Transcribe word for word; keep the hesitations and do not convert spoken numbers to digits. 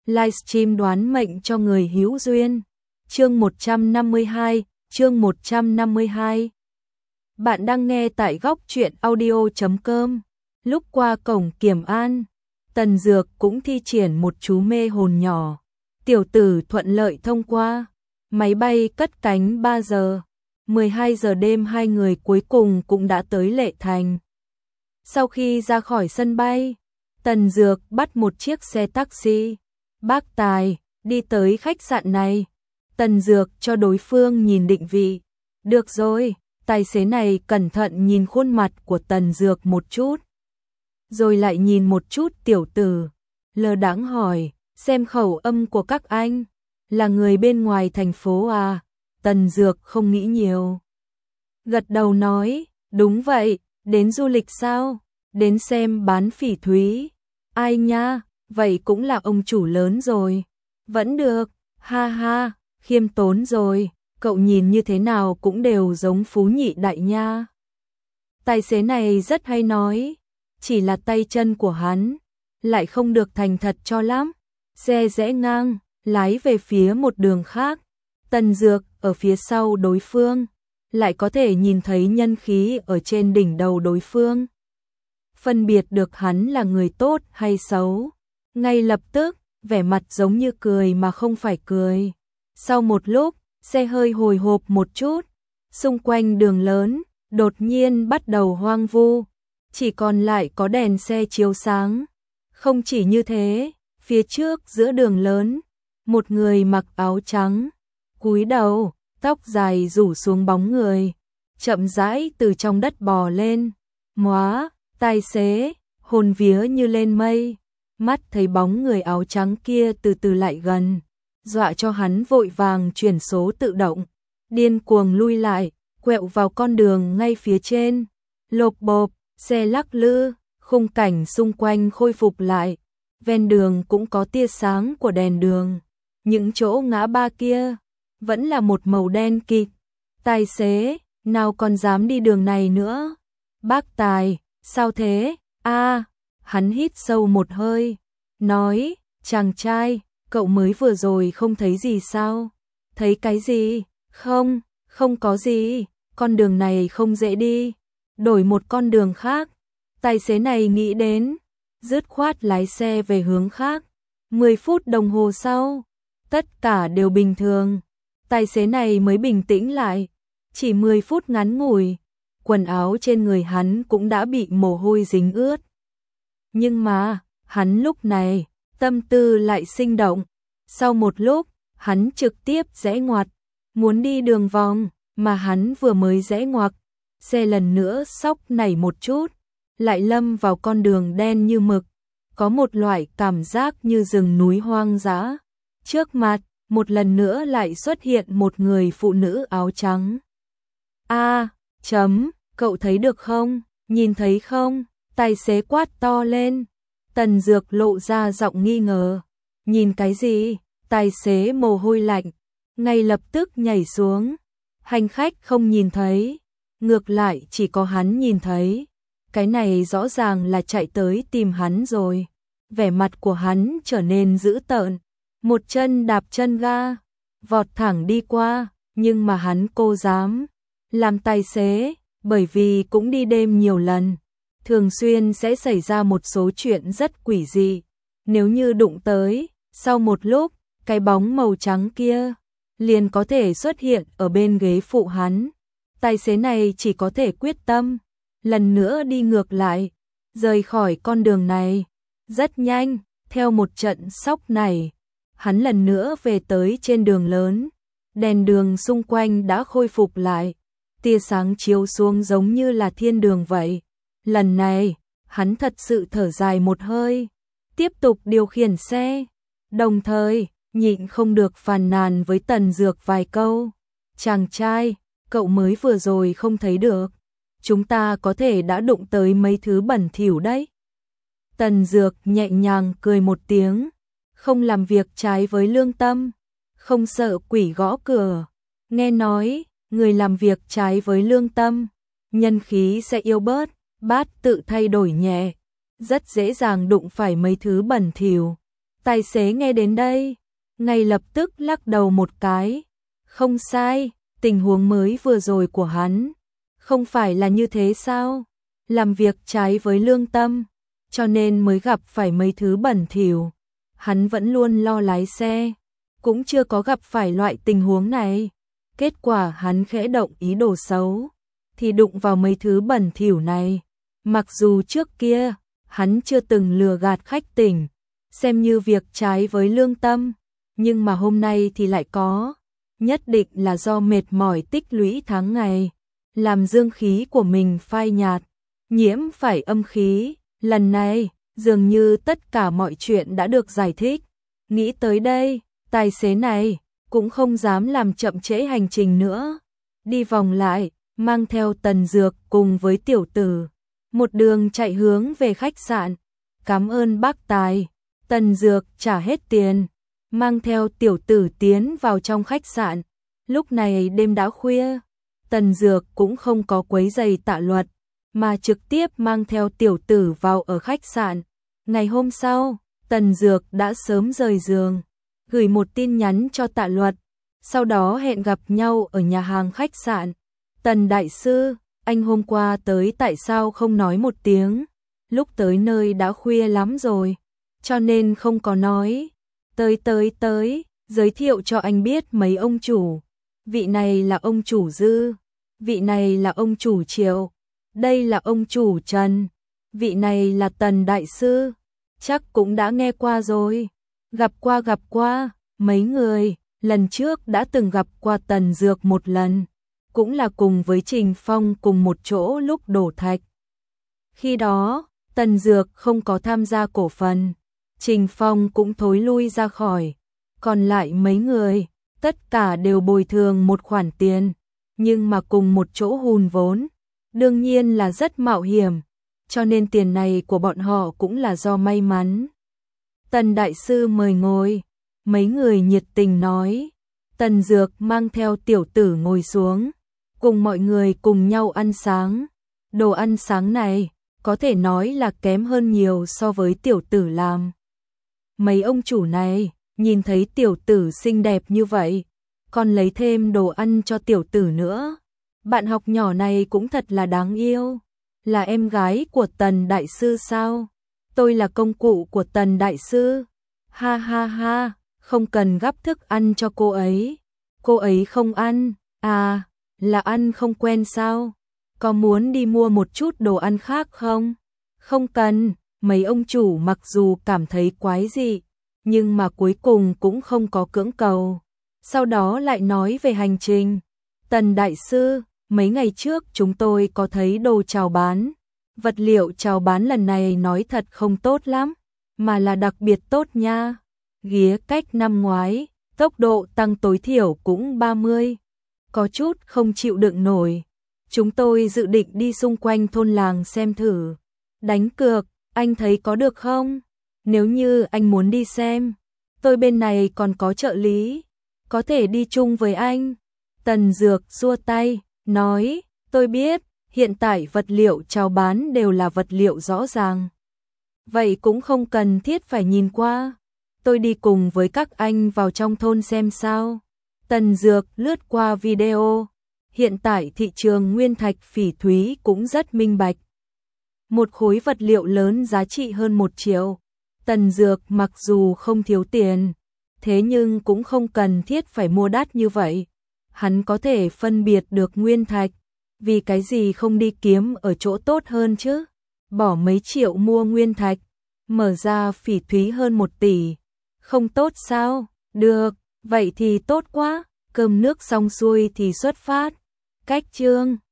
livestream đoán mệnh cho người hữu duyên. Chương một trăm năm mươi hai, chương một trăm năm mươi hai. Bạn đang nghe tại góc truyện audio chấm com. Lúc qua cổng Kiểm An, Tần Dược cũng thi triển một chú mê hồn nhỏ. Tiểu tử thuận lợi thông qua. Máy bay cất cánh ba giờ. mười hai giờ đêm hai người cuối cùng cũng đã tới Lệ Thành. Sau khi ra khỏi sân bay, Tần Dược bắt một chiếc xe taxi. Bác Tài, đi tới khách sạn này. Tần Dược cho đối phương nhìn định vị. Được rồi, tài xế này cẩn thận nhìn khuôn mặt của Tần Dược một chút. Rồi lại nhìn một chút tiểu tử. Lơ đãng hỏi, xem khẩu âm của các anh. Là người bên ngoài thành phố à? Tần Dược không nghĩ nhiều. Gật đầu nói, đúng vậy, đến du lịch sao? Đến xem bán phỉ thúy. Ai nha, vậy cũng là ông chủ lớn rồi. Vẫn được, ha ha, khiêm tốn rồi, cậu nhìn như thế nào cũng đều giống phú nhị đại nha. Tài xế này rất hay nói, chỉ là tay chân của hắn lại không được thành thật cho lắm. Xe rẽ ngang, lái về phía một đường khác. Tần Dược ở phía sau đối phương, lại có thể nhìn thấy nhân khí ở trên đỉnh đầu đối phương. Phân biệt được hắn là người tốt hay xấu. Ngay lập tức, vẻ mặt giống như cười mà không phải cười. Sau một lúc, xe hơi hồi hộp một chút. Xung quanh đường lớn, đột nhiên bắt đầu hoang vu. Chỉ còn lại có đèn xe chiếu sáng. Không chỉ như thế, phía trước giữa đường lớn, một người mặc áo trắng, cúi đầu, tóc dài rủ xuống bóng người, chậm rãi từ trong đất bò lên. Móa, tài xế, hồn vía như lên mây, mắt thấy bóng người áo trắng kia từ từ lại gần, dọa cho hắn vội vàng chuyển số tự động, điên cuồng lui lại, quẹo vào con đường ngay phía trên. Lộp bộp, xe lắc lư, khung cảnh xung quanh khôi phục lại, ven đường cũng có tia sáng của đèn đường. Những chỗ ngã ba kia vẫn là một màu đen kịt. Tài xế, nào còn dám đi đường này nữa. Bác Tài, sao thế? A, à, hắn hít sâu một hơi, nói, chàng trai, cậu mới vừa rồi không thấy gì sao? Thấy cái gì? Không, không có gì, con đường này không dễ đi, đổi một con đường khác. Tài xế này nghĩ đến, dứt khoát lái xe về hướng khác. mười phút đồng hồ sau, tất cả đều bình thường. Tài xế này mới bình tĩnh lại, chỉ mười phút ngắn ngủi, quần áo trên người hắn cũng đã bị mồ hôi dính ướt. Nhưng mà, hắn lúc này, tâm tư lại sinh động. Sau một lúc, hắn trực tiếp rẽ ngoặt, muốn đi đường vòng, mà hắn vừa mới rẽ ngoặt, xe lần nữa sóc nảy một chút, lại lâm vào con đường đen như mực, có một loại cảm giác như rừng núi hoang dã. Trước mặt, một lần nữa lại xuất hiện một người phụ nữ áo trắng. A, chấm, cậu thấy được không? Nhìn thấy không? Tài xế quát to lên. Tần Dược lộ ra giọng nghi ngờ. Nhìn cái gì? Tài xế mồ hôi lạnh, ngay lập tức nhảy xuống. Hành khách không nhìn thấy, ngược lại chỉ có hắn nhìn thấy. Cái này rõ ràng là chạy tới tìm hắn rồi. Vẻ mặt của hắn trở nên dữ tợn, một chân đạp chân ga, vọt thẳng đi qua, nhưng mà hắn cô dám làm tài xế, bởi vì cũng đi đêm nhiều lần, thường xuyên sẽ xảy ra một số chuyện rất quỷ dị. Nếu như đụng tới, sau một lúc, cái bóng màu trắng kia liền có thể xuất hiện ở bên ghế phụ hắn. Tài xế này chỉ có thể quyết tâm lần nữa đi ngược lại, rời khỏi con đường này. Rất nhanh, theo một trận sóc này, hắn lần nữa về tới trên đường lớn. Đèn đường xung quanh đã khôi phục lại, tia sáng chiếu xuống giống như là thiên đường vậy. Lần này, hắn thật sự thở dài một hơi, tiếp tục điều khiển xe, đồng thời nhịn không được phàn nàn với Tần Dược vài câu. Chàng trai, cậu mới vừa rồi không thấy được, chúng ta có thể đã đụng tới mấy thứ bẩn thỉu đấy. Tần Dược nhẹ nhàng cười một tiếng, không làm việc trái với lương tâm, không sợ quỷ gõ cửa. Nghe nói, người làm việc trái với lương tâm, nhân khí sẽ yếu bớt, bát tự thay đổi nhẹ, rất dễ dàng đụng phải mấy thứ bẩn thỉu. Tài xế nghe đến đây, ngay lập tức lắc đầu một cái. Không sai, tình huống mới vừa rồi của hắn. Không phải là như thế sao? Làm việc trái với lương tâm, cho nên mới gặp phải mấy thứ bẩn thỉu. Hắn vẫn luôn lo lái xe, cũng chưa có gặp phải loại tình huống này. Kết quả hắn khẽ động ý đồ xấu, thì đụng vào mấy thứ bẩn thỉu này. Mặc dù trước kia, hắn chưa từng lừa gạt khách tỉnh, xem như việc trái với lương tâm, nhưng mà hôm nay thì lại có. Nhất định là do mệt mỏi tích lũy tháng ngày, làm dương khí của mình phai nhạt, nhiễm phải âm khí. Lần này, dường như tất cả mọi chuyện đã được giải thích. Nghĩ tới đây, tài xế này cũng không dám làm chậm trễ hành trình nữa. Đi vòng lại, mang theo Tần Dược cùng với tiểu tử. Một đường chạy hướng về khách sạn. Cảm ơn bác tài. Tần Dược trả hết tiền, mang theo tiểu tử tiến vào trong khách sạn. Lúc này đêm đã khuya, Tần Dược cũng không có quấy giày Tạ Luật, mà trực tiếp mang theo tiểu tử vào ở khách sạn. Ngày hôm sau, Tần Dược đã sớm rời giường, gửi một tin nhắn cho Tạ Luật, sau đó hẹn gặp nhau ở nhà hàng khách sạn. Tần đại sư, anh hôm qua tới tại sao không nói một tiếng? Lúc tới nơi đã khuya lắm rồi, cho nên không có nói. Tới tới tới, giới thiệu cho anh biết mấy ông chủ. Vị này là ông chủ Dư, vị này là ông chủ Triệu, đây là ông chủ Trần, vị này là Tần đại sư. Chắc cũng đã nghe qua rồi. Gặp qua gặp qua, mấy người, lần trước đã từng gặp qua Tần Dược một lần, cũng là cùng với Trình Phong cùng một chỗ lúc đổ thạch. Khi đó, Tần Dược không có tham gia cổ phần, Trình Phong cũng thối lui ra khỏi, còn lại mấy người, tất cả đều bồi thường một khoản tiền, nhưng mà cùng một chỗ hùn vốn, đương nhiên là rất mạo hiểm, cho nên tiền này của bọn họ cũng là do may mắn. Tần đại sư mời ngồi, mấy người nhiệt tình nói. Tần Dược mang theo tiểu tử ngồi xuống, cùng mọi người cùng nhau ăn sáng. Đồ ăn sáng này, có thể nói là kém hơn nhiều so với tiểu tử làm. Mấy ông chủ này, nhìn thấy tiểu tử xinh đẹp như vậy, còn lấy thêm đồ ăn cho tiểu tử nữa. Bạn học nhỏ này cũng thật là đáng yêu. Là em gái của Tần đại sư sao? Tôi là công cụ của Tần đại sư. Ha ha ha, không cần gắp thức ăn cho cô ấy. Cô ấy không ăn. À, là ăn không quen sao? Có muốn đi mua một chút đồ ăn khác không? Không cần. Mấy ông chủ mặc dù cảm thấy quái dị, nhưng mà cuối cùng cũng không có cưỡng cầu. Sau đó lại nói về hành trình. Tần đại sư, mấy ngày trước chúng tôi có thấy đồ chào bán. Vật liệu chào bán lần này nói thật không tốt lắm, mà là đặc biệt tốt nha. Ghía cách năm ngoái, tốc độ tăng tối thiểu cũng ba mươi. Có chút không chịu đựng nổi. Chúng tôi dự định đi xung quanh thôn làng xem thử. Đánh cược, anh thấy có được không? Nếu như anh muốn đi xem, tôi bên này còn có trợ lý, có thể đi chung với anh. Tần Dược xua tay, nói, tôi biết, hiện tại vật liệu chào bán đều là vật liệu rõ ràng. Vậy cũng không cần thiết phải nhìn qua. Tôi đi cùng với các anh vào trong thôn xem sao. Tần Dược lướt qua video. Hiện tại thị trường nguyên thạch phỉ thúy cũng rất minh bạch. Một khối vật liệu lớn giá trị hơn một triệu. Tần Dược mặc dù không thiếu tiền, thế nhưng cũng không cần thiết phải mua đắt như vậy. Hắn có thể phân biệt được nguyên thạch, vì cái gì không đi kiếm ở chỗ tốt hơn chứ? Bỏ mấy triệu mua nguyên thạch, mở ra phỉ thúy hơn một tỷ. Không tốt sao? Được, vậy thì tốt quá. Cơm nước xong xuôi thì xuất phát. Cách chương